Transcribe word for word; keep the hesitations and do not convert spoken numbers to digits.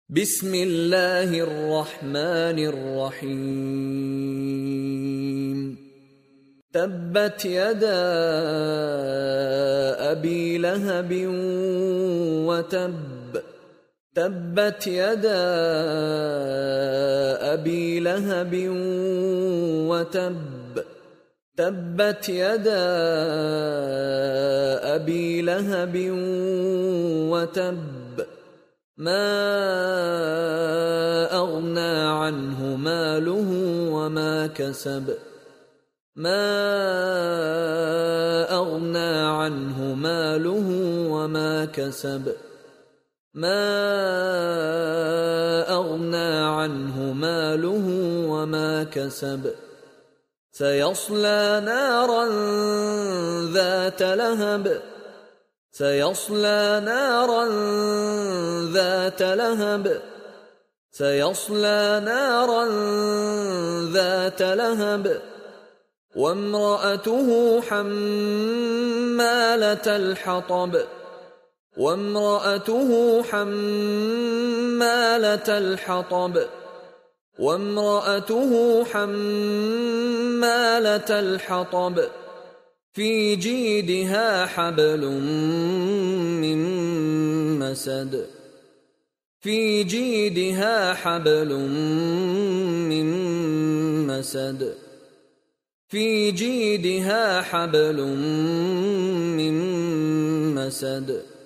बिस्मिल्लाहिर रहमानिर रहीम। तब्बत यदा अबी लहबिन व तब्ब। तब्बत यदा अबी लहबिन व तब्ब। तब्बत यदा अबी लहबिन व तब्ब। मा अग़ना अन्हु मालुहु वमा कसब। मा अग़ना अन्हु मालुहु वमा कसब। मा अग़ना अन्हु मालुहु वमा कसब। सयस्ला नारन ذات लहब। सयस्ला नारन ذات लहब। सयस्ला नारन ذات लहब। वम्रअतुहु हम्मालतल हतब। वम्रअतुहु हम्मालतल हतब। वम्रअतुहु हम्मालतल हतब। في جيدها حبل من مسد। في جيدها حبل من مسد। في جيدها حبل من مسد।